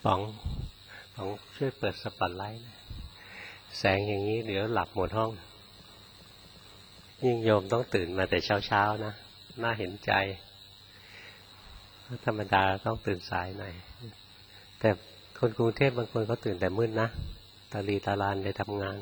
ป๋องช่วยเปิดสปอตไลท์นะแสงอย่างนี้เดี๋ยวหลับหมดห้องยิ่งโยมต้องตื่นมาแต่เช้าๆนะน่าเห็นใจธรรมดาต้องตื่นสายหน่อยแต่คนกรุงเทพบางคนเขาตื่นแต่มืดนะตาลีตาลานไปทำงาน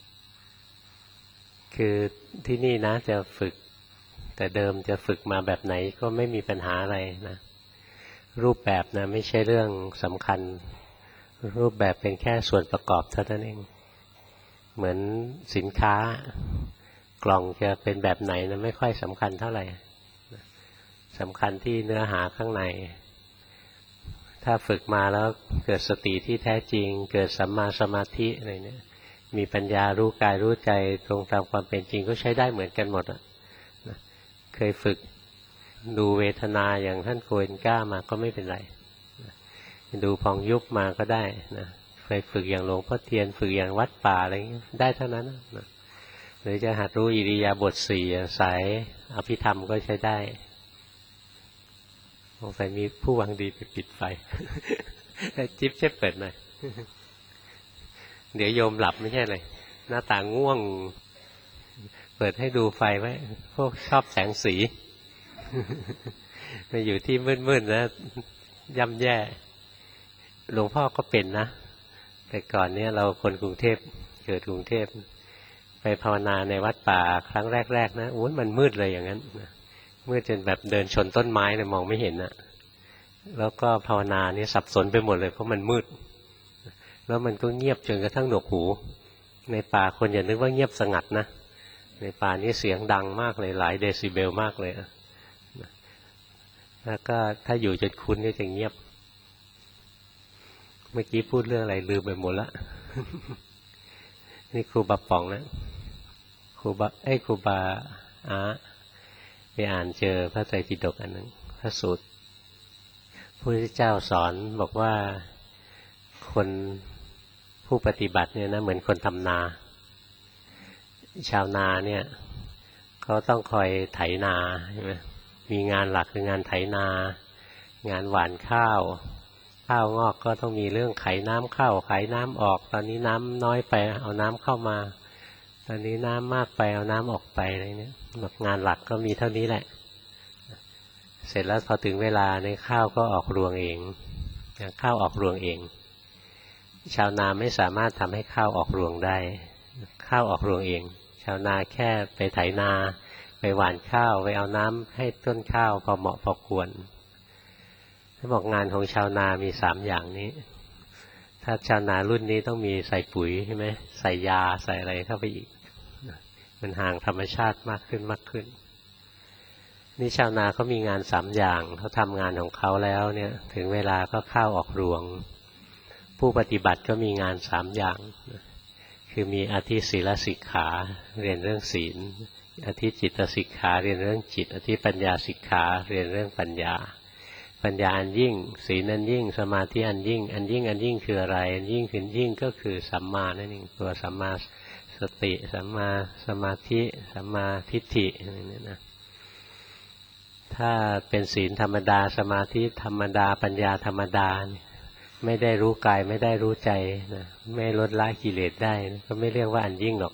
คือที่นี่นะจะฝึกแต่เดิมจะฝึกมาแบบไหนก็ไม่มีปัญหาอะไรนะรูปแบบนะไม่ใช่เรื่องสำคัญรูปแบบเป็นแค่ส่วนประกอบเท่านั้นเองเหมือนสินค้ากล่องจะเป็นแบบไหนนะไม่ค่อยสำคัญเท่าไหร่สำคัญที่เนื้อหาข้างในถ้าฝึกมาแล้วเกิดสติที่แท้จริงเกิดสัมมาสมาธิอะไรเนี่ยมีปัญญารู้กายรู้ใจตรงตามความเป็นจริงก็ใช้ได้เหมือนกันหมดอ่ะเคยฝึกดูเวทนาอย่างท่านโกเอนก้ามาก็ไม่เป็นไรดูพองยุบมาก็ได้นะเคยฝึกอย่างหลวงพ่อเทียนฝึกอย่างวัดป่าอะไรอย่างนี้ได้เท่านั้นนะหรือจะหัดรู้อิริยาบถสี่สายอภิธรรมก็ใช้ได้สงสัยมีผู้หวังดีไปปิดไฟ จิ๊บเช็ดเปิดหน่อย เดี๋ยวโยมหลับไม่ใช่เลยหน้าตาง่วงเปิดให้ดูไฟไว้พวกชอบแสงสี มาอยู่ที่มืดๆนะย่ำแย่หลวงพ่อก็เป็นนะแต่ก่อนเนี้ยเราคนกรุงเทพเกิดกรุงเทพไปภาวนาในวัดป่าครั้งแรกๆนะโอ้ยมันมืดเลยอย่างนั้นมืดจนแบบเดินชนต้นไม้เลยมองไม่เห็นนะแล้วก็ภาวนาเนี่ยสับสนไปหมดเลยเพราะมันมืดแล้วมันก็เงียบจนกระทั่งหนวกหูในป่าคนอย่านึกว่าเงียบสงัดนะในป่านี้เสียงดังมากเลยหลายเดซิเบลมากเลยแล้วก็ถ้าอยู่จนคุ้นก็จะเงียบเมื่อกี้พูดเรื่องอะไรลืมไปหมดละนี่ครูบาป๋องนะครูบาไปอ่านเจอพระไตรปิฎกอันนึงพระสูตรพระพุทธเจ้าสอนบอกว่าคนผู้ปฏิบัติเนี่ยนะเหมือนคนทำนาชาวนาเนี่ยเขาต้องคอยไถนาใช่ไหมมีงานหลักคืองานไถนางานหว่านข้าวงอกก็ต้องมีเรื่องไขน้ำเข้าไขน้ำออกตอนนี้น้ำน้อยไปเอาน้ำเข้ามาตอนนี้น้ำมากไปเอาน้ำออกไปอะไรเนี่ยงานหลักก็มีเท่านี้แหละเสร็จแล้วพอถึงเวลาในข้าวก็ออกรวงเองข้าวออกรวงเองชาวนาไม่สามารถทำให้ข้าวออกรวงได้ข้าวออกรวงเองชาวนาแค่ไปไถนาไปหว่านข้าวไปเอาน้ำให้ต้นข้าวพอเหมาะพอควรเขาบอกงานของชาวนามี3อย่างนี้ถ้าชาวนารุ่นนี้ต้องมีใส่ปุ๋ยใช่ไหมใส่ยาใส่อะไรเข้าไปอีกมันห่างธรรมชาติมากขึ้นนี่ชาวนาเขามีงาน3อย่างเขาทำงานของเขาแล้วเนี่ยถึงเวลาก็ข้าวออกรวงผู้ปฏิบัติก็มีงาน3อย่างคือมีอธิศีลสิกขาเรียนเรื่องศีลอธิจิตสิกขาเรียนเรื่องจิตอธิปัญญาสิกขาเรียนเรื่องปัญญาอันยิ่งศีลอันยิ่งสมาธิอันยิ่งคืออะไรอันยิ่งคือยิ่งก็คือสัมมานั่นเองตัวสัมมาสติสัมมาสมาธิสัมมาทิฏฐิอะไรเนี่ยนะถ้าเป็นศีลธรรมดาสมาธิธรรมดาปัญญาธรรมดาไม่ได้รู้กายไม่ได้รู้ใจนะไม่ลดละกิเลสได้ก็ไม่เรียกว่าอันยิ่งหรอก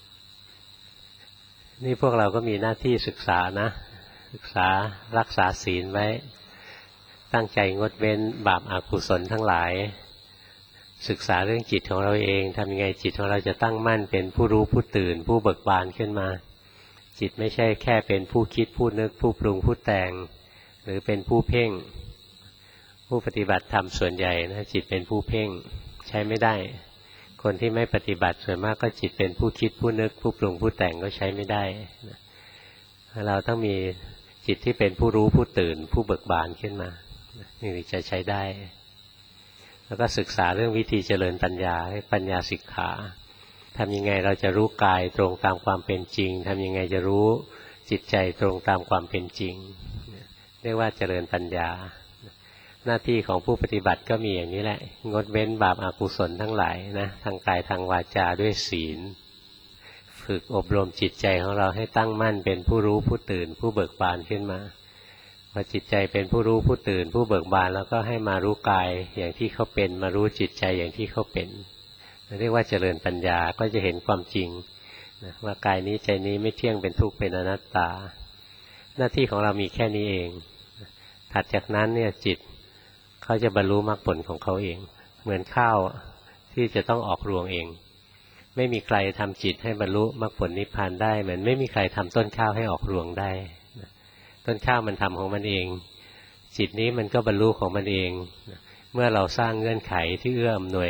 นี่พวกเราก็มีหน้าที่ศึกษานะศึกษารักษาศีลไว้ตั้งใจงดเว้นบาปอกุศลทั้งหลายศึกษาเรื่องจิตของเราเองทำยังไงจิตของเราจะตั้งมั่นเป็นผู้รู้ผู้ตื่นผู้เบิกบานขึ้นมาจิตไม่ใช่แค่เป็นผู้คิดผู้นึกผู้ปรุงผู้แต่งหรือเป็นผู้เพ่งผู้ปฏิบัติธรรมส่วนใหญ่นะจิตเป็นผู้เพ่งใช้ไม่ได้คนที่ไม่ปฏิบัติส่วนมากก็จิตเป็นผู้คิดผู้นึกผู้ปรุงผู้แต่งก็ใช้ไม่ได้เราต้องมีจิตที่เป็นผู้รู้ผู้ตื่นผู้เบิกบานขึ้นมานี่จะใช้ได้แล้วก็ศึกษาเรื่องวิธีเจริญปัญญาให้ปัญญาสิกขาทำยังไงเราจะรู้กายตรงตามความเป็นจริงทำยังไงจะรู้จิตใจตรงตามความเป็นจริงเรียกว่าเจริญปัญญาหน้าที่ของผู้ปฏิบัติก็มีอย่างนี้แหละงดเว้นบาปอกุศลทั้งหลายนะทางกายทางวาจาด้วยศีลฝึกอบรมจิตใจของเราให้ตั้งมั่นเป็นผู้รู้ผู้ตื่นผู้เบิกบานขึ้นมาพอจิตใจเป็นผู้รู้ผู้ตื่นผู้เบิกบานแล้วก็ให้มารู้กายอย่างที่เขาเป็นมารู้จิตใจอย่างที่เขาเป็นเรียกว่าเจริญปัญญาก็จะเห็นความจริงว่ากายนี้ใจนี้ไม่เที่ยงเป็นทุกข์เป็นอนัตตาหน้าที่ของเรามีแค่นี้เองถัดจากนั้นเนี่ยจิตเขาจะบรรลุมรรคผลของเขาเองเหมือนข้าวที่จะต้องออกรวงเองไม่มีใครทำจิตให้บรรลุมรรคผลนิพพานได้เหมือนไม่มีใครทำต้นข้าวให้ออกรวงได้ต้นข้าวมันทำของมันเองจิตนี้มันก็บรรลุของมันเองเมื่อเราสร้างเงื่อนไขที่เอื้ออำนวย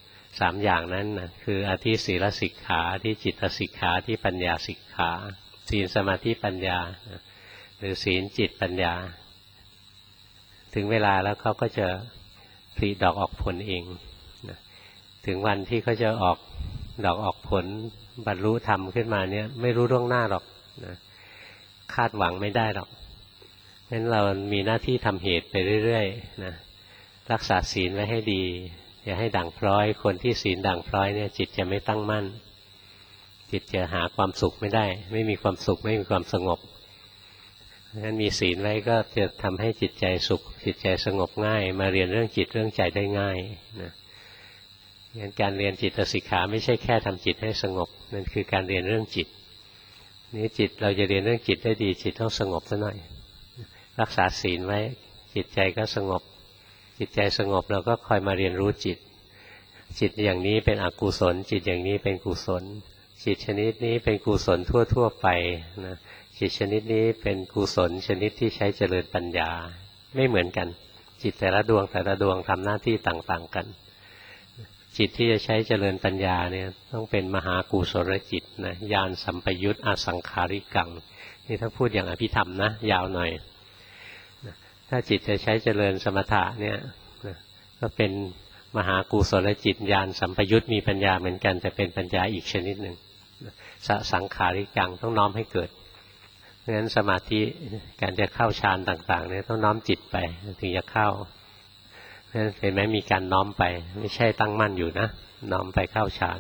3อย่างนั้นนะคืออธิศีลสิกขาอธิจิตสิกขาอธิปัญญาสิกขาศีลสมาธิปัญญาหรือศีลจิตปัญญาถึงเวลาแล้วเขาก็จะผลิดอกออกผลเองถึงวันที่เขาจะออกดอกออกผลบรรลุธรรมขึ้นมาเนี่ยไม่รู้ล่วงหน้าหรอกนะคาดหวังไม่ได้หรอกงั้นเรามีหน้าที่ทำเหตุไปเรื่อยๆนะรักษาศีลไว้ให้ดีอย่าให้ด่างพร้อยคนที่ศีลด่างพร้อยเนี่ยจิตจะไม่ตั้งมั่นจิตจะหาความสุขไม่ได้ไม่มีความสุขไม่มีความสงบงั้นมีศีลไว้ก็จะทำให้จิตใจสุขจิตใจสงบง่ายมาเรียนเรื่องจิตเรื่องใจได้ง่ายนะงั้นการเรียนจิตสิกขาไม่ใช่แค่ทำจิตให้สงบนั่นคือการเรียนเรื่องจิตนี้จิตเราจะเรียนเรื่องจิตได้ดีจิตต้องสงบซะหน่อยรักษาศีลไว้จิตใจก็สงบจิตใจสงบเราก็คอยมาเรียนรู้จิตจิตอย่างนี้เป็นอกุศลจิตอย่างนี้เป็นกุศลจิตชนิดนี้เป็นกุศลทั่วๆไปนะจิตชนิดนี้เป็นกุศลชนิดที่ใช้เจริญปัญญาไม่เหมือนกันจิตแต่ละดวงทำหน้าที่ต่างๆกันจิตที่จะใช้เจริญปัญญาเนี่ยต้องเป็นมหากุศลจิตนะญาณสัมปยุตอสังขาริกังนี่ถ้าพูดอย่างอภิธรรมนะยาวหน่อยถ้าจิตจะใช้เจริญสมถะเนี่ยก็เป็นมหากุศลจิตญาณสัมปยุตมีปัญญาเหมือนกันแต่เป็นปัญญาอีกชนิดหนึ่งสังขาริกังต้องน้อมให้เกิดเพราะฉะนั้นสมาธิการจะเข้าฌานต่างๆเนี่ยต้องน้อมจิตไปถึงจะเข้าเห็นไหมมีการน้อมไปไม่ใช่ตั้งมั่นอยู่นะน้อมไปเข้าฌาน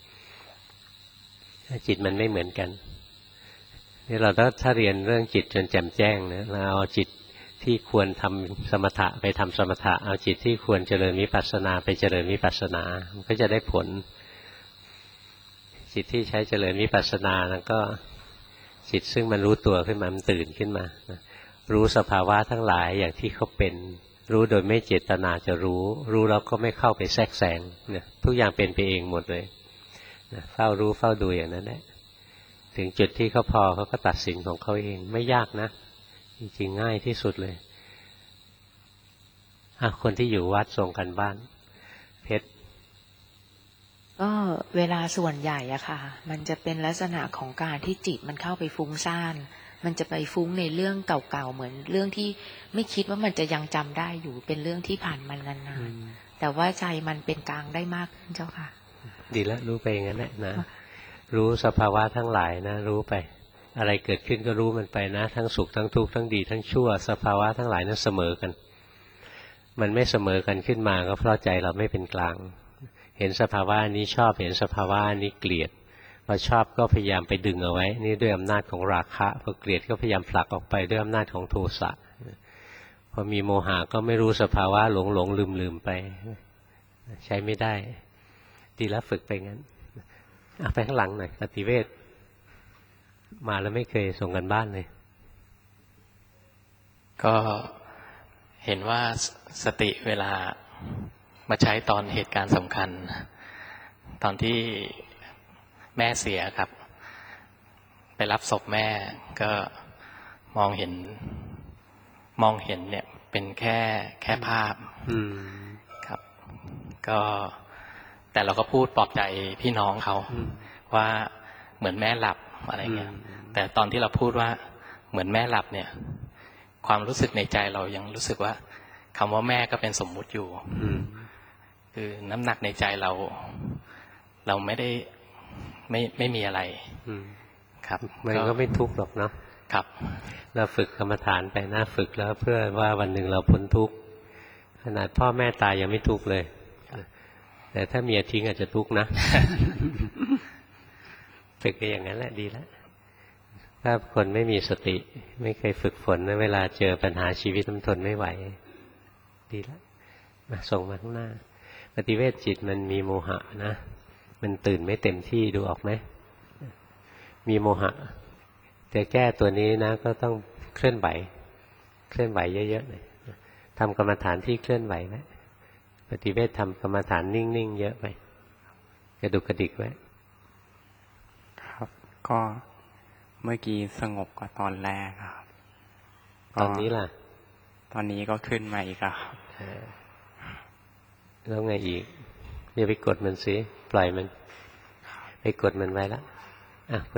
จิตมันไม่เหมือนกันนี่เราถ้าเรียนเรื่องจิตจนแจ่มแจ้งนะเราเอาจิตที่ควรทำสมถะไปทำสมถะเอาจิตที่ควรเจริญวิปัสสนาไปเจริญวิปัสสนามันก็จะได้ผลจิตที่ใช้เจริญวิปัสสนาแล้วก็จิตซึ่งมันรู้ตัวขึ้นมามันตื่นขึ้นมารู้สภาวะทั้งหลายอย่างที่เขาเป็นรู้โดยไม่เจตนาจะรู้แล้วก็ไม่เข้าไปแทรกแซงเนี่ยทุกอย่างเป็นไปเองหมดเลยเฝ้ารู้เฝ้าดูอย่างนั้นแหละถึงจุดที่เขาพอเขาก็ตัดสินของเขาเองไม่ยากนะจริงๆง่ายที่สุดเลยคนที่อยู่วัดส่งกันบ้านเพชรก็เวลาส่วนใหญ่อะค่ะมันจะเป็นลักษณะของการที่จิตมันเข้าไปฟุ้งซ่านมันจะไปฟุ้งในเรื่องเก่าๆเหมือนเรื่องที่ไม่คิดว่ามันจะยังจำได้อยู่เป็นเรื่องที่ผ่านมานานๆแต่ว่าใจมันเป็นกลางได้มากขึ้นเจ้าค่ะดีแล้วรู้ไปอย่างนั้นแหละนะรู้สภาวะทั้งหลายนะรู้ไปอะไรเกิดขึ้นก็รู้มันไปนะทั้งสุขทั้งทุกข์ทั้งดีทั้งชั่วสภาวะทั้งหลายนั้นเสมอกันมันไม่เสมอกันขึ้นมาก็เพราะใจเราไม่เป็นกลางเห็นสภาวะนี้ชอบเห็นสภาวะนี้เกลียดพอชอบก็พยายามไปดึงเอาไว้นี่ด้วยอำนาจของราคะพอเกลียดก็พยายามผลักออกไปด้วยอำนาจของโทสะพอมีโมหะก็ไม่รู้สภาวะหลงลืมไปใช้ไม่ได้ดีแล้วฝึกไปงั้นไปข้างหลังหน่อยปฏิเวทมาแล้วไม่เคยส่งกันบ้านเลยก็เห็นว่าสติเวลามาใช้ตอนเหตุการณ์สำคัญตอนที่แม่เสียครับไปรับศพแม่ก็มองเห็นเนี่ยเป็นแค่ภาพครับก็แต่เราก็พูดปลอบใจพี่น้องเขาว่าเหมือนแม่หลับอะไรเงี้ยแต่ตอนที่เราพูดว่าเหมือนแม่หลับเนี่ยความรู้สึกในใจเรายังรู้สึกว่าคำว่าแม่ก็เป็นสมมุติอยู่คือน้ำหนักในใจเราไม่ได้ไม่มีอะไรครับมันก็ไม่ทุกข์หรอกเนาะครับเราฝึกกรรมฐานไปนะฝึกแล้วเพื่อว่าวันหนึ่งเราพ้นทุกข์ขนาดพ่อแม่ตายยังไม่ทุกข์เลยแต่ถ้าเมียทิ้งอาจจะทุกข์นะฝึกไปอย่างนั้นแหละดีแล้วถ้าคนไม่มีสติไม่เคยฝึกฝนนะเวลาเจอปัญหาชีวิตมันทนไม่ไหวดีแล้วมาส่งมาข้างหน้าปฏิเวทจิตมันมีโมหะนะมันตื่นไม่เต็มที่ดูออกไหมมีโมหะจะแก้ตัวนี้นะก็ต้องเคลื่อนไหวเยอะๆเลยทำกรรมฐานที่เคลื่อนไหวไว้ปฏิเวททำกรรมฐานนิ่งๆเยอะไปกระดุกกระดิกไว้ครับก็เมื่อกี้สงบกว่าตอนแรกครับตอนนี้ล่ะตอนนี้ก็ขึ้นมาอีกครับแล้วไงอีกอย่าไปกดมันสิปล่อยมันไปกดมันไว้ละคน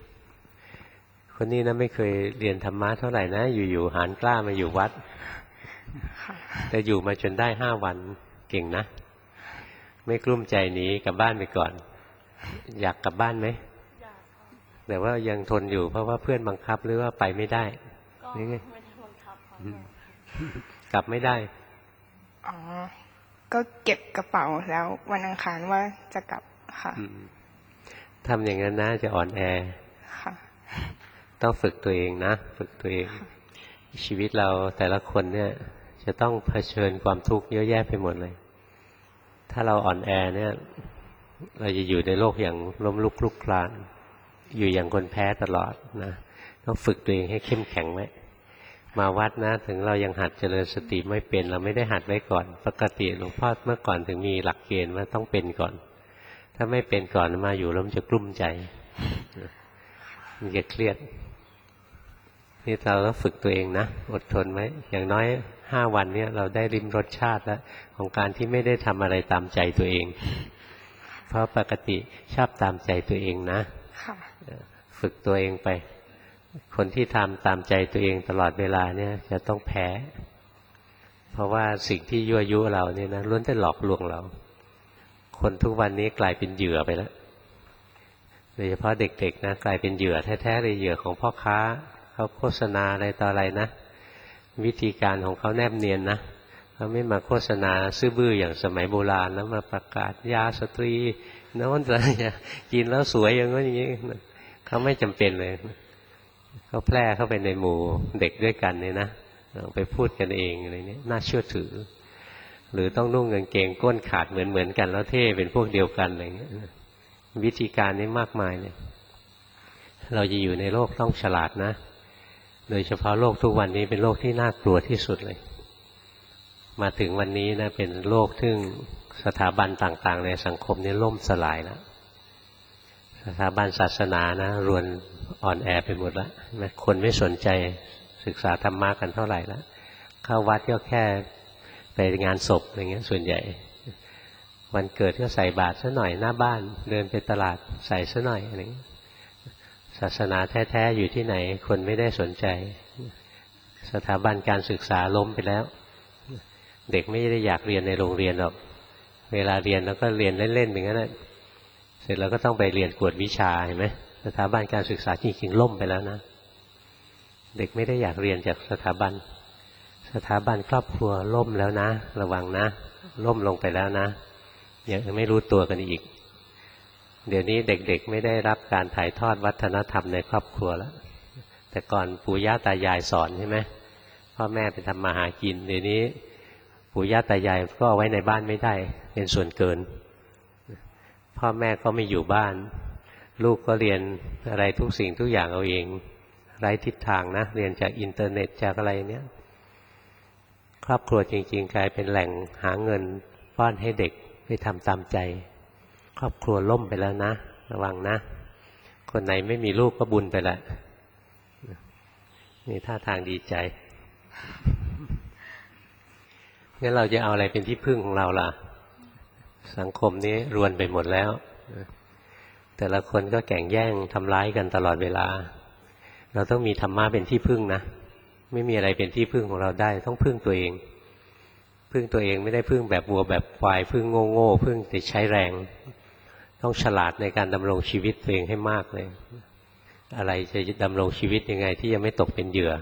นี้นะไม่เคยเรียนธรรมะเท่าไหร่นะอยู่ๆหานกล้ามาอยู่วัดแต่อยู่มาจนได้5 วันเก่งนะไม่กลุ้มใจหนีกลับบ้านไปก่อนอยากกลับบ้านไหมแต่ว่ายังทนอยู่เพราะว่าเพื่อนบังคับหรือว่าไปไม่ได้นี่ไงไม่ได้บังคับกลับไม่ได้ก็เก็บกระเป๋าแล้ววันอังคารว่าจะกลับค่ะทำอย่างนั้นนะจะอ่อนแอค่ะต้องฝึกตัวเองนะฝึกตัวเองชีวิตเราแต่ละคนเนี่ยจะต้องเผชิญความทุกข์เยอะแยะไปหมดเลยถ้าเราอ่อนแอเนี่ยเราจะอยู่ในโลกอย่างล้มลุกคลุกคลานอยู่อย่างคนแพ้ตลอดนะต้องฝึกตัวเองให้เข้มแข็งไว้มาวัดนะถึงเรายังหัดเจริญสติไม่เป็นเราไม่ได้หัดไว้ก่อนปกติหลวงพ่อเมื่อก่อนถึงมีหลักเกณฑ์ว่าต้องเป็นก่อนถ้าไม่เป็นก่อนมาอยู่แล้วมันจะกลุ้มใจมันจะเครียดนี่เราต้องฝึกตัวเองนะอดทนไว้อย่างน้อย5 วันเนี่ยเราได้ริมรสชาติแล้วของการที่ไม่ได้ทำอะไรตามใจตัวเองเพราะปกติชอบตามใจตัวเองนะฝึกตัวเองไปคนที่ทำตามใจตัวเองตลอดเวลาเนี่ยจะต้องแพ้เพราะว่าสิ่งที่ยั่วยุเราเนี่ยนะล้วนแต่หลอกลวงเราคนทุกวันนี้กลายเป็นเหยื่อไปแล้วโดยเฉพาะเด็กๆนะกลายเป็นเหยื่อแท้ๆเลยเหยื่อของพ่อค้าเขาโฆษณาอะไรต่ออะไรนะวิธีการของเขาแนบเนียนนะเขาไม่มาโฆษณาซื่อบื้ออย่างสมัยโบราณแล้วมาประกาศยาสตรีโน้นอะไรกินแล้วสวยอย่างนี้เขาไม่จำเป็นเลยเขาแพร่เข้าไปในหมู่เด็กด้วยกันเนี่ยนะไปพูดกันเองอะไรนี้น่าเชื่อถือหรือต้องนุ่งกางเกงก้นขาดเหมือนกันแล้วเท่เป็นพวกเดียวกันอะไรเงี้ยวิธีการนี้มากมายเลยเราจะอยู่ในโลกต้องฉลาดนะโดยเฉพาะโลกทุกวันนี้เป็นโลกที่น่ากลัวที่สุดเลยมาถึงวันนี้นะเป็นโลกซึ่งสถาบันต่างๆในสังคมนี้ล่มสลายแล้วสถาบันศาสนานะรวนอ่อนแอไปหมดแล้วคนไม่สนใจศึกษาธรรมะกันเท่าไหร่แล้วเข้าวัดก็แค่ไปงานศพอะไรเงี้ยส่วนใหญ่วันเกิดก็ใส่บาตรซะหน่อยหน้าบ้านเดินไปตลาดใส่ซะหน่อยอะไรเงี้ยศาสนาแท้ๆอยู่ที่ไหนคนไม่ได้สนใจสถาบันการศึกษาล้มไปแล้วเด็กไม่ได้อยากเรียนในโรงเรียนหรอกเวลาเรียนแล้วก็เรียนเล่นๆอย่างนั้นแหละเสร็จแล้วก็ต้องไปเรียนกวดวิชาเห็นไหมสถาบันการศึกษาจริงๆล่มไปแล้วนะเด็กไม่ได้อยากเรียนจากสถาบันครอบครัวล่มแล้วนะระวังนะล่มลงไปแล้วนะยังไม่รู้ตัวกันอีกเดี๋ยวนี้เด็กๆไม่ได้รับการถ่ายทอดวัฒนธรรมในครอบครัวแล้วแต่ก่อนปู่ย่าตายายสอนใช่ไหมพ่อแม่ไปทำมาหากินเดี๋ยวนี้ปู่ย่าตายายก็เอาไว้ในบ้านไม่ได้เป็นส่วนเกินพ่อแม่ก็ไม่อยู่บ้านลูกก็เรียนอะไรทุกสิ่งทุกอย่างเอาเองไร้ทิศทางนะเรียนจากอินเทอร์เน็ตจากอะไรเนี้ยครอบครัวจริงๆกลายเป็นแหล่งหาเงินป้อนให้เด็กไปทำตามใจครอบครัวล่มไปแล้วนะระวังนะคนไหนไม่มีลูกก็บุญไปละนี่ท่าทางดีใจงั้นเราจะเอาอะไรเป็นที่พึ่งของเราล่ะสังคมนี้รวนไปหมดแล้วแต่ละคนก็แข่งแย่งทำร้ายกันตลอดเวลาเราต้องมีธรรมะเป็นที่พึ่งนะไม่มีอะไรเป็นที่พึ่งของเราได้ต้องพึ่งตัวเองพึ่งตัวเองไม่ได้พึ่งแบบวัวแบบควายพึ่งโง่ๆพึ่งแต่ใช้แรงต้องฉลาดในการดำรงชีวิตตัวเองให้มากเลยอะไรจะดำรงชีวิตยังไงที่ยังไม่ตกเป็นเหยื่อ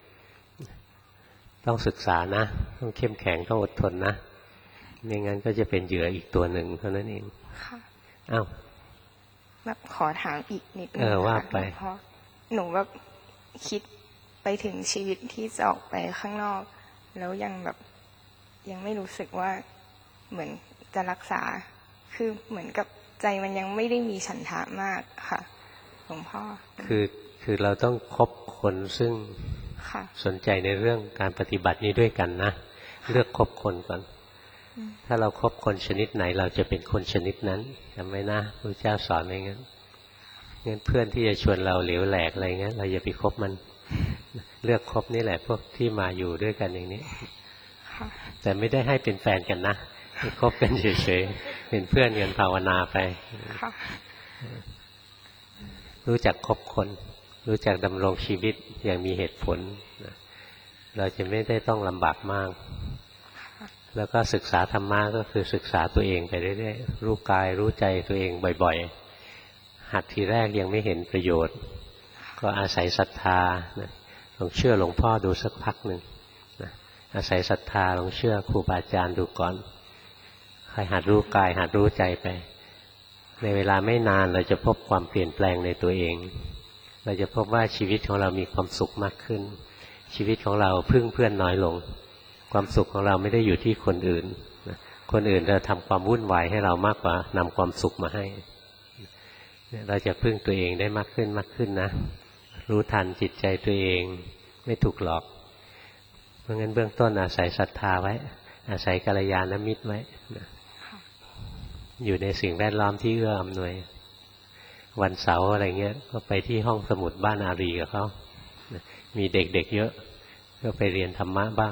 ต้องศึกษานะต้องเข้มแข็งต้องอดทนนะไม่งั้นก็จะเป็นเหยื่ออีกตัวหนึ่งเท่านั้นเองค่ะอ้าวแบบขอถามอีกนิดนึงว่าไปหนูแบบคิดไปถึงชีวิตที่จะออกไปข้างนอกแล้วยังไม่รู้สึกว่าเหมือนจะรักษาคือเหมือนกับใจมันยังไม่ได้มีฉันทะมากค่ะหลวงพ่อคือเราต้องคบคนซึ่งสนใจในเรื่องการปฏิบัตินี้ด้วยกันนะเลือกคบคนก่อนถ้าเราคบคนชนิดไหนเราจะเป็นคนชนิดนั้นจำไว้นะพระเจ้าสอนไว้งั้นเพื่อนที่จะชวนเราเหลวแหลกอะไรเงี้ยเราอย่าไปคบมันเลือกคบนี่แหละพวกที่มาอยู่ด้วยกันอย่างนี้แต่ไม่ได้ให้เป็นแฟนกันนะคบกันเฉยๆเป็นเพื่อนกันภาวนาไปรู้จักคบคนรู้จักดำรงชีวิตอย่างมีเหตุผลเราจะไม่ได้ต้องลำบากมากแล้วก็ศึกษาธรรมะก็คือศึกษาตัวเองไปเรื่อยๆรู้กายรู้ใจตัวเองบ่อยๆหัดทีแรกยังไม่เห็นประโยชน์ก็อาศัยศรัทธาลองเชื่อหลวงพ่อดูสักพักหนึ่งอาศัยศรัทธาลองเชื่อครูบาอาจารย์ดูก่อนค่อยหัดรู้กายหัดรู้ใจไปในเวลาไม่นานเราจะพบความเปลี่ยนแปลงในตัวเองเราจะพบว่าชีวิตของเรามีความสุขมากขึ้นชีวิตของเราพึ่งเพื่อนน้อยลงความสุขของเราไม่ได้อยู่ที่คนอื่นคนอื่นจะทำความวุ่นวายให้เรามากกว่านำความสุขมาให้เราจะพึ่งตัวเองได้มากขึ้นมากขึ้นนะรู้ทันจิตใจตัวเองไม่ถูกหลอกเพราะงั้นเบื้องต้นอาศัยศรัทธาไว้อาศัยกัลยาณมิตรไว้อยู่ในสิ่งแวดล้อมที่เอื้ออำนวยวันเสาร์อะไรเงี้ยก็ไปที่ห้องสมุดบ้านอารีกับเขามีเด็กๆเยอะก็ไปเรียนธรรมะบ้าง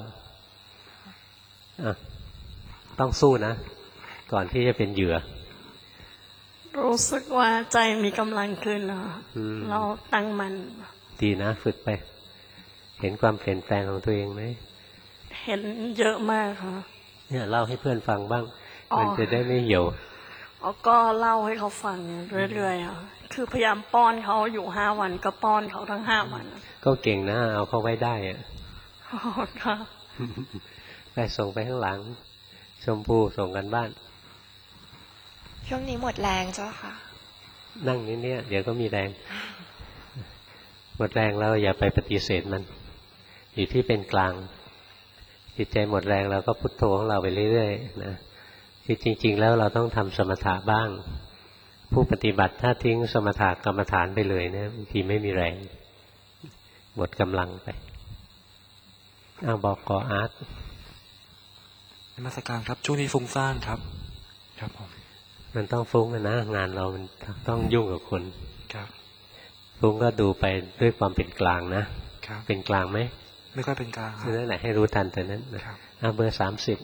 ต้องสู้นะก่อนที่จะเป็นเหยื่อรู้สึกว่าใจมีกำลังขึ้นนะเราตั้งมันดีนะฝึกไปเห็นความเปลี่ยนแปลงของตัวเองไหมเห็นเยอะมากค่ะเนี่ยเล่าให้เพื่อนฟังบ้างมันจะได้ไม่เหี่ยวก็เล่าให้เขาฟังเรื่อยๆค่ะคือพยายามป้อนเขาอยู่5 วันก็ป้อนเขาทั้ง5 วันก็เก่งนะเอาเขาไว้ได้อะค่ะไปส่งไปข้างหลังชมพู่ส่งกันบ้านช่วงนี้หมดแรงเจ้าค่ะนั่งนิดเนี่ยเดี๋ยวก็มีแรงหมดแรงแล้วอย่าไปปฏิเสธมันอยู่ที่เป็นกลางจิตใจหมดแรงเราก็พุทโธของเราไปเรื่อยๆนะจริงๆแล้วเราต้องทำสมถะบ้างผู้ปฏิบัติถ้าทิ้งสมถะกรรมฐานไปเลยเนี่ยบางทีไม่มีแรงหมดกำลังไปบอกกออาร์ตนมัสการครับช่วงนี้ฟุ้งซ่านครับครับผมมันต้องฟุ้งนะงานเรามันต้องยุ่งกับคนครับฟุ้งก็ดูไปด้วยความเป็นกลางนะครับเป็นกลางไหมไม่ค่อยเป็นกลางนั่นแหละให้รู้ทันแต่นั้นนะครับเบอร์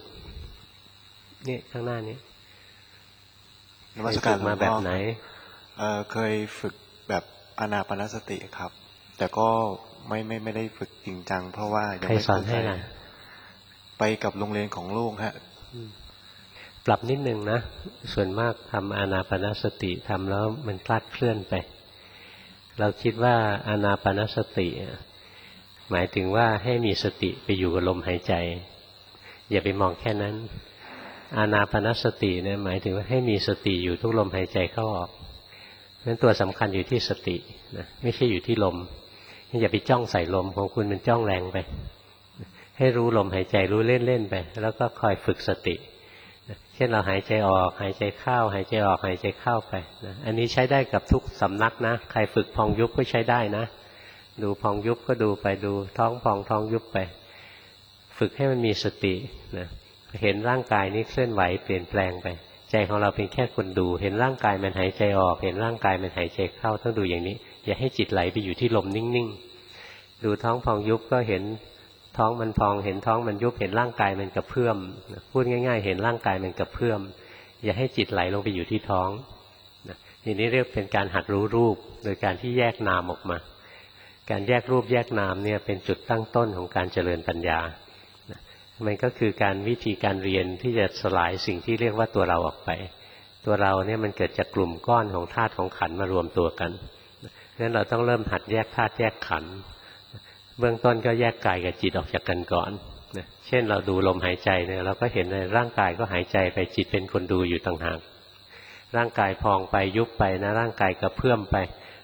30นี่ข้างหน้านี้นมัสการมาแบบไหนเคยฝึกแบบอานาปานสติครับแต่ก็ไม่ได้ฝึกจริงจังเพราะว่ายังไม่สอนให้ล่ะไปกับโรงเรียนของลูกฮะปรับนิดนึงนะส่วนมากทำอานาปานสติทำแล้วมันคลาดเคลื่อนไปเราคิดว่าอานาปานสติหมายถึงว่าให้มีสติไปอยู่กับลมหายใจอย่าไปมองแค่นั้นอานาปานสติเนี่ยหมายถึงว่าให้มีสติอยู่ทุกลมหายใจเข้าออกนั้นตัวสำคัญอยู่ที่สตินะไม่ใช่อยู่ที่ลมอย่าไปจ้องใส่ลมของคุณมันจ้องแรงไปให้รู้ลมหายใจรู้เล่นๆไปแล้วก็คอยฝึกสติเช่นเราหายใจออกหายใจเข้าหายใจออกหายใจเข้าไปนะอันนี้ใช้ได้กับทุกสำนักนะใครฝึกพองยุบก็ใช้ได้นะดูพองยุบก็ดูไปดูท้องพองท้องยุบไปฝึกให้มันมีสตินะเห็นร่างกายนี้เคลื่อนไหวเปลี่ยนแปลงไปใจของเราเป็นแค่คนดูเห็นร่างกายมันหายใจออกเห็นร่างกายมันหายใจเข้าต้องดูอย่างนี้อย่าให้จิตไหลไปอยู่ที่ลมนิ่งๆดูท้องพองยุบก็เห็นท้องมันพองเห็นท้องมันยุบเห็นร่างกายมันกระเพื่อมพูดง่ายๆเห็นร่างกายมันกระเพื่อมอย่าให้จิตไหลลงไปอยู่ที่ท้องอย่างนี้เรียกเป็นการหัดรู้รูปโดยการที่แยกนามออกมาการแยกรูปแยกนามเนี่ยเป็นจุดตั้งต้นของการเจริญปัญญามันก็คือการวิธีการเรียนที่จะสลายสิ่งที่เรียกว่าตัวเราออกไปตัวเราเนี่ยมันเกิดจากกลุ่มก้อนของธาตุของขันธ์มารวมตัวกันงั้นเราต้องเริ่มหัดแยกธาตุแยกขันธ์เบื้องต้นก็แยกกายกับจิตออกจากกันก่อนเช่นเราดูลมหายใจเนี่ยเราก็เห็นในร่างกายก็หายใจไปจิตเป็นคนดูอยู่ต่างหากร่างกายพองไปยุบไปนะร่างกายกระเพื่อมไป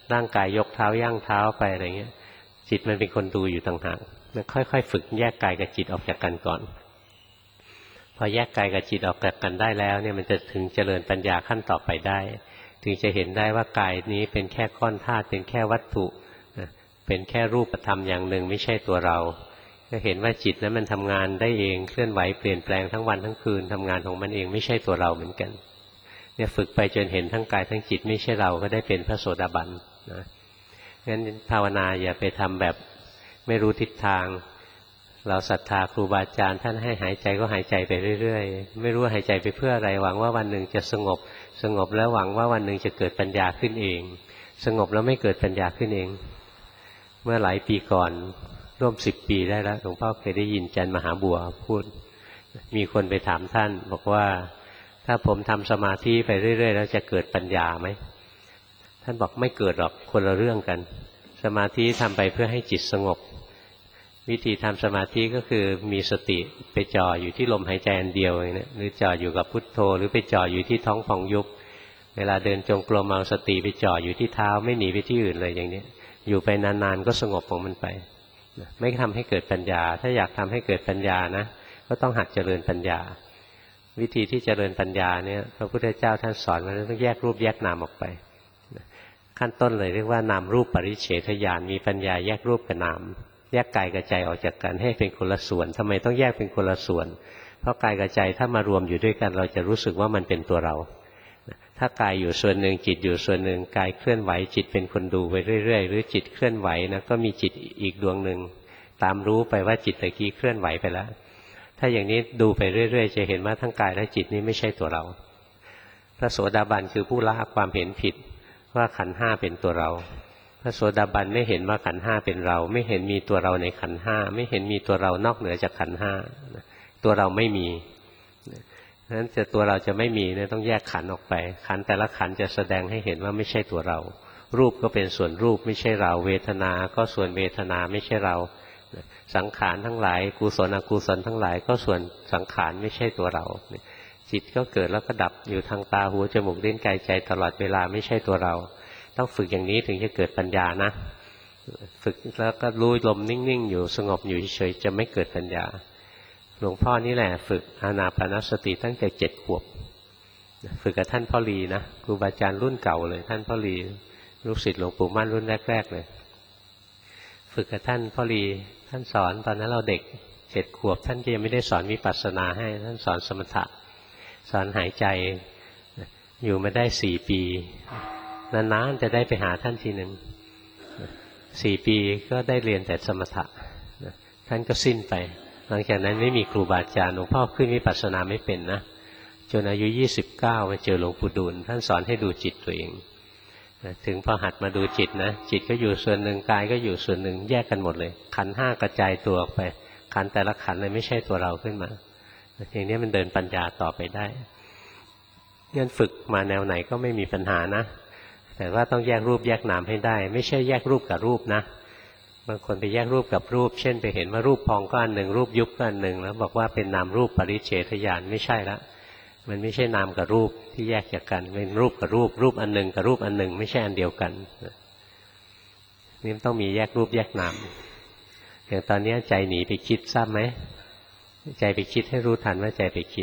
ร่างกายยกเท้าย่างเท้าไปอะไรเงี้ยจิตมันเป็นคนดูอยู่ต่างหากค่อยๆฝึกแยกกายกับจิตออกจากกันก่อนพอแยกกายกับจิตออกจากกันได้แล้วเนี่ยมันจะถึงเจริญปัญญาขั้นต่อไปได้ถึงจะเห็นได้ว่ากายนี้เป็นแค่ก้อนธาตุเป็นแค่วัตถุเป็นแค่รูปธรรมอย่างหนึ่งไม่ใช่ตัวเราก็เห็นว่าจิตนั้นมันทำงานได้เองเคลื่อนไหวเปลี่ยนแปลงทั้งวันทั้งคืนทำงานของมันเองไม่ใช่ตัวเราเหมือนกันเนี่ยฝึกไปจนเห็นทั้งกายทั้งจิตไม่ใช่เราก็ได้เป็นพระโสดาบันนะงั้นภาวนาอย่าไปทำแบบไม่รู้ทิศทางเราศรัทธาครูบาอาจารย์ท่านให้หายใจก็หายใจไปเรื่อยๆไม่รู้หายใจไปเพื่ออะไรหวังว่าวันหนึ่งจะสงบแล้วหวังว่าวันหนึ่งจะเกิดปัญญาขึ้นเองสงบแล้วไม่เกิดปัญญาขึ้นเองเมื่อหลายปีก่อนร่วม10 ปีได้แล้วหลวงพ่อเคยได้ยินอาจารย์มหาบัวพูดมีคนไปถามท่านบอกว่าถ้าผมทำสมาธิไปเรื่อยๆแล้วจะเกิดปัญญาไหมท่านบอกไม่เกิดหรอกคนละเรื่องกันสมาธิทำไปเพื่อให้จิตสงบวิธีทำสมาธิก็คือมีสติไปจ่ออยู่ที่ลมหายใจอันเดียวเนี่ยหรือจ่ออยู่กับพุทโธหรือไปจ่ออยู่ที่ท้องพองยุบเวลาเดินจงกรมเอาสติไปจ่ออยู่ที่เท้าไม่หนีไปที่อื่นเลยอย่างนี้อยู่ไปนานๆก็สงบของมันไปไม่ทำให้เกิดปัญญาถ้าอยากทำให้เกิดปัญญานะก็ต้องหัดเจริญปัญญาวิธีที่เจริญปัญญาเนี่ยพระพุทธเจ้าท่านสอนว่าต้องแยกรูปแยกนามออกไปขั้นต้นเลยเรียกว่านามรูปปริเฉทญาณมีปัญญาแยกรูปกับนามแยกกายกับใจออกจากกันให้เป็นคนละส่วนทำไมต้องแยกเป็นคนละส่วนเพราะกายกับใจถ้ามารวมอยู่ด้วยกันเราจะรู้สึกว่ามันเป็นตัวเราถ้ากายอยู่ส่วนหนึ่งจิตอยู่ส่วนหนึ่งกายเคลื่อนไหวจิตเป็นคนดูไปเรื่อยๆหรือจิตเคลื่อนไหวนะก็มีจิตอีกดวงหนึ่งตามรู้ไปว่าจิตตะกี้เคลื่อนไหวไปแล้วถ้าอย่างนี้ดูไปเรื่อยๆจะเห็นว่าทั้งกายและจิตนี้ไม่ใช่ตัวเราพระโสดาบันคือผู้ละความเห็นผิดว่าขันธ์ห้าเป็นตัวเราพระโสดาบันไม่เห็นว่าขันธ์ห้าเป็นเราไม่เห็นมีตัวเราในขันธ์ห้าไม่เห็นมีตัวเรานอกเหนือจากขันธ์ห้าตัวเราไม่มีเพราะฉะนั้นตัวเราจะไม่มีเนี่ยต้องแยกขันธ์ออกไปขันธ์แต่ละขันธ์จะแสดงให้เห็นว่าไม่ใช่ตัวเรารูปก็เป็นส่วนรูปไม่ใช่เราเวทนาก็ส่วนเวทนาไม่ใช่เราสังขารทั้งหลายกุศลอกุศลทั้งหลายก็ส่วนสังขารไม่ใช่ตัวเราจิตก็เกิดแล้วก็ดับอยู่ทางตาหูจมูกลิ้นกายใจตลอดเวลาไม่ใช่ตัวเราต้องฝึกอย่างนี้ถึงจะเกิดปัญญานะฝึกแล้วก็รู้ลมนิ่งๆอยู่สงบอยู่เฉยๆจะไม่เกิดปัญญาหลวงพ่อนี่แหละฝึกอานาปานสติตั้งแต่7 ขวบฝึกกับท่านพ่อลีนะครูบาอาจารย์รุ่นเก่าเลยท่านพ่อลีลูกศิษย์หลวงปู่มั่นรุ่นแรกๆเลยฝึกกับท่านพ่อลีท่านสอนตอนนั้นเราเด็ก7 ขวบท่านก็ยังไม่ได้สอนวิปัสสนาให้ท่านสอนสมถะสอนหายใจอยู่มาได้4 ปีนานๆจะได้ไปหาท่านทีหนึ่ง4 ปีก็ได้เรียนแต่สมถะท่านก็สิ้นไปหลังจากนั้นไม่มีครูบาอาจารย์หลวงพ่อขึ้นวิปัสสนาไม่เป็นนะจนอายุ29มาเจอหลวงปู่ดูลท่านสอนให้ดูจิตตัวเองถึงพอหัดมาดูจิตนะจิตก็อยู่ส่วนหนึ่งกายก็อยู่ส่วนหนึ่งแยกกันหมดเลยขันธ์ห้ากระจายตัวออกไปขันธ์แต่ละขันธ์เลยไม่ใช่ตัวเราขึ้นมาอย่างนี้มันเดินปัญญาต่อไปได้งั้นฝึกมาแนวไหนก็ไม่มีปัญหานะแต่ว่าต้องแยกรูปแยกนามให้ได้ไม่ใช่แยกรูปกับรูปนะบางคนไปแยกรูปกับรูปเช่นไปเห็นว่ารูปพองก็อันหนึ่งรูปยุบก็อันหนึ่งแล้วบอกว่าเป็นนามรูปปริเฉทญาณไม่ใช่ละมันไม่ใช่นามกับรูปที่แยกจากกันเป็นรูปกับรูปรูปอันหนึ่งกับรูปอันหนึ่งไม่ใช่อันเดียวกันนี่ต้องมีแยกรูปแยกนามอย่างตอนนี้ใจหนีไปคิดทราบไหมใจไปคิดให้รู้ทันว่าใจไปคิด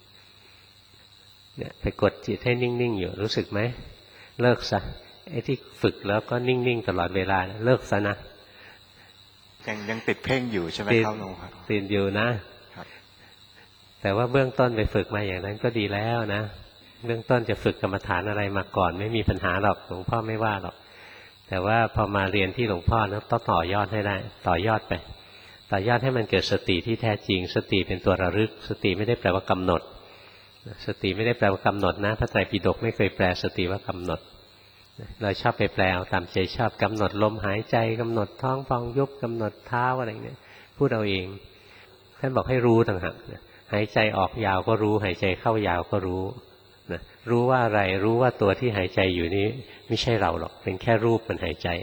เนี่ยไปกดจิตให้นิ่งๆอยู่รู้สึกไหมเลิกซะไอ้ที่ฝึกแล้วก็นิ่งๆตลอดเวลาเลิกซะนะยังติดเพ่งอยู่ใช่ไหมครับหลวงพ่อติดอยู่นะแต่ว่าเบื้องต้นไปฝึกมาอย่างนั้นก็ดีแล้วนะเบื้องต้นจะฝึกกรรมฐานอะไรมาก่อนไม่มีปัญหาหรอกหลวงพ่อไม่ว่าหรอกแต่ว่าพอมาเรียนที่หลวงพ่อนะต้องต่อยอดให้ได้ต่อยอดไปต่อยอดให้มันเกิดสติที่แท้จริงสติเป็นตัวระลึกสติไม่ได้แปลว่ากำหนดสติไม่ได้แปลว่ากำหนดนะพระไตรปิฎกไม่เคยแปลสติว่ากำหนดเราชอบไปแปลเอาตามใจชอบกำหนดลมหายใจกำหนดท้องพองยุบกำหนดเท้าอะไรเนี่ยพูดเอาเองท่านบอกให้รู้ต่างหากหายใจออกยาวก็รู้หายใจเข้ายาวก็รู้นะรู้ว่าอะไรรู้ว่าตัวที่หายใจอยู่นี้ไม่ใช่เราหรอกเป็นแค่รูปมันหายใจ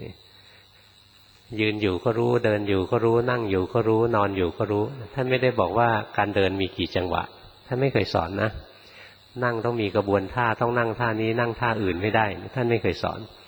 ยืนอยู่ก็รู้เดินอยู่ก็รู้นั่งอยู่ก็รู้นอนอยู่ก็รู้ท่านไม่ได้บอกว่าการเดินมีกี่จังหวะท่านไม่เคยสอนนะนั่งต้องมีกระบวนท่าต้องนั่งท่านี้นั่งท่าอื่นไม่ได้ท่านไม่เคยสอน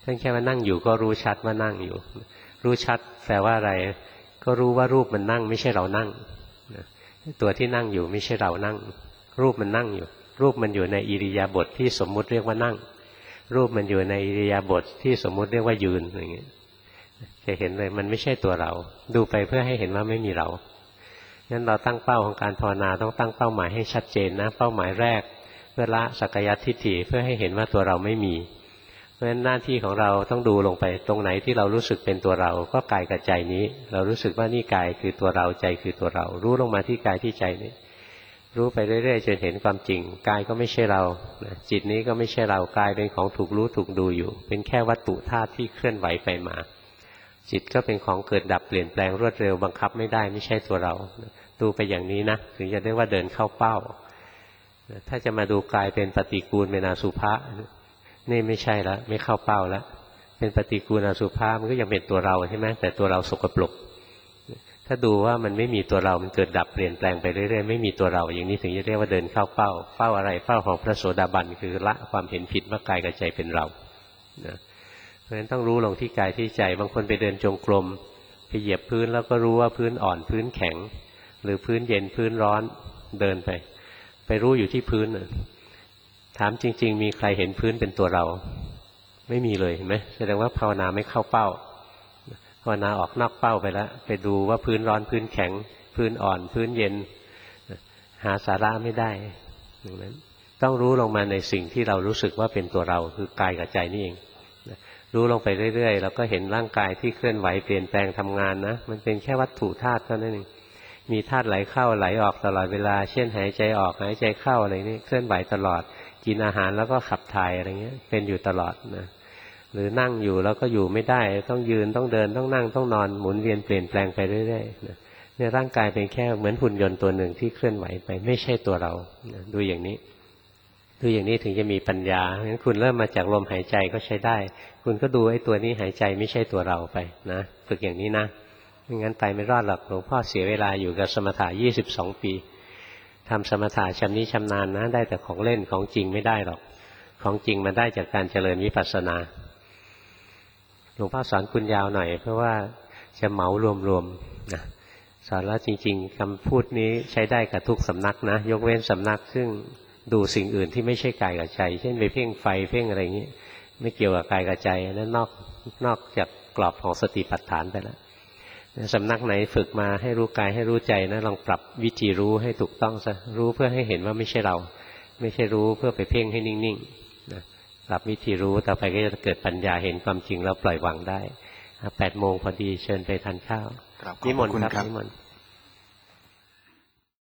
ท่านแค่ว่านั่งอยู่ก็รู้ชัดว่านั่งอยู่รู้ชัดแปลว่าอะไรก็รู้ว่ารูปมันนั่งไม่ใช่เรานั่งตัวที่นั่งอยู่ไม่ใช่เรานั่งรูปมันนั่งอยู่รูปมันอยู่ในอิริยาบถที่สมมุติเรียกว่านั่งรูปมันอยู่ในอิริยาบถที่สมมุติเรียกว่ายืนอย่างเงี้ยจะเห็นเลยมันไม่ใช่ตัวเราดูไปเพื่อให้เห็นว่าไม่มีเรางั้นเราตั้งเป้าของการภาวนาต้องตั้งเป้าหมายให้ชัดเจนนะเป้าหมายแรกเพื่อละสักกายทิฏฐิเพื่อให้เห็นว่าตัวเราไม่มีเพราะฉะนั้นหน้าที่ของเราต้องดูลงไปตรงไหนที่เรารู้สึกเป็นตัวเราก็กายกับใจนี้เรารู้สึกว่านี่กายคือตัวเราใจคือตัวเรารู้ลงมาที่กายที่ใจนี้รู้ไปเรื่อยๆจนเห็นความจริงกายก็ไม่ใช่เราจิตนี้ก็ไม่ใช่เรากายเป็นของถูกรู้ถูกดูอยู่เป็นแค่วัตถุธาตุที่เคลื่อนไหวไปมาจิตก็เป็นของเกิดดับเปลี่ยนแปลงรวดเร็วบังคับไม่ได้ไม่ใช่ตัวเราดูไปอย่างนี้นะถึงจะเรียกว่าเดินเข้าเป้าถ้าจะมาดูกายเป็นปฏิกูลเป็นอสุภะนี่ไม่ใช่แล้วไม่เข้าเป้าแล้วเป็นปฏิกูลอสุภะมันก็ยังเป็นตัวเราใช่ไหมแต่ตัวเราสกปรกถ้าดูว่ามันไม่มีตัวเรามันเกิดดับเปลี่ยนแปลงไปเรื่อยๆไม่มีตัวเราอย่างนี้ถึงจะเรียกว่าเดินเข้าเป้าเป้าอะไรเป้าของพระโสดาบันคือละความเห็นผิดว่ากายกับใจเป็นเรานะเพราะฉะนั้นต้องรู้ลงที่กายที่ใจบางคนไปเดินจงกรมไปเหยียบพื้นแล้วก็รู้ว่าพื้นอ่อนพื้นแข็งหรือพื้นเย็นพื้นร้อนเดินไปรู้อยู่ที่พื้นถามจริงๆมีใครเห็นพื้นเป็นตัวเราไม่มีเลยเห็นไหมแสดงว่าภาวนาไม่เข้าเป้าภาวนาออกนอกเป้าไปแล้วไปดูว่าพื้นร้อนพื้นแข็งพื้นอ่อนพื้นเย็นหาสาระไม่ได้ดังนั้นต้องรู้ลงมาในสิ่งที่เรารู้สึกว่าเป็นตัวเราคือกายกับใจนี่เองรู้ลงไปเรื่อยๆแล้วก็เห็นร่างกายที่เคลื่อนไหวเปลี่ยนแปลงทำงานนะมันเป็นแค่วัตถุธาตุเท่านั้นเองมีธาตุไหลเข้าไหลออกตลอดเวลาเช่นหายใจออกหายใจเข้าอะไรนี่เคลื่อนไหวตลอดกินอาหารแล้วก็ขับถ่ายอะไรเงี้ยเป็นอยู่ตลอดนะหรือนั่งอยู่แล้วก็อยู่ไม่ได้ต้องยืนต้องเดินต้องนั่งต้องนอนหมุนเวียนเปลี่ยนแปลงไปเรื่อยๆนะเนี่ยร่างกายเป็นแค่เหมือนหุ่นยนต์ตัวหนึ่งที่เคลื่อนไหวไปไม่ใช่ตัวเรานะดูอย่างนี้ถึงจะมีปัญญางั้นคุณเริ่มมาจากลมหายใจก็ใช้ได้คุณก็ดูไอ้ตัวนี้หายใจไม่ใช่ตัวเราไปนะฝึกอย่างนี้นะไม่งั้นไปไม่รอดหรอกหลวงพ่อเสียเวลาอยู่กับสมถะ22 ปีทำสมถะชำนิชำนาญนะได้แต่ของเล่นของจริงไม่ได้หรอกของจริงมันได้จากการเจริญวิปัสสนาหลวงพ่อสอนคุณยาวหน่อยเพราะว่าจะเหมารวมๆนะสอนแล้วจริงๆคำพูดนี้ใช้ได้กับทุกสำนักนะยกเว้นสำนักซึ่งดูสิ่งอื่นที่ไม่ใช่กายกับใจเช่นไปเพ่งไฟเพ่งอะไรอย่างนี้ไม่เกี่ยวกับกายกับใจนั้นนอกจากกรอบของสติปัฏฐานไปแล้วสำนักไหนฝึกมาให้รู้กายให้รู้ใจนะลองปรับวิธีรู้ให้ถูกต้องซะรู้เพื่อให้เห็นว่าไม่ใช่เราไม่ใช่รู้เพื่อไปเพ่งให้นิ่งๆนะปรับวิธีรู้ต่อไปก็จะเกิดปัญญาเห็นความจริงแล้วปล่อยวางได้8 โมงพอดีเชิญไปทานข้าวนิมนต์ครับนิมนต์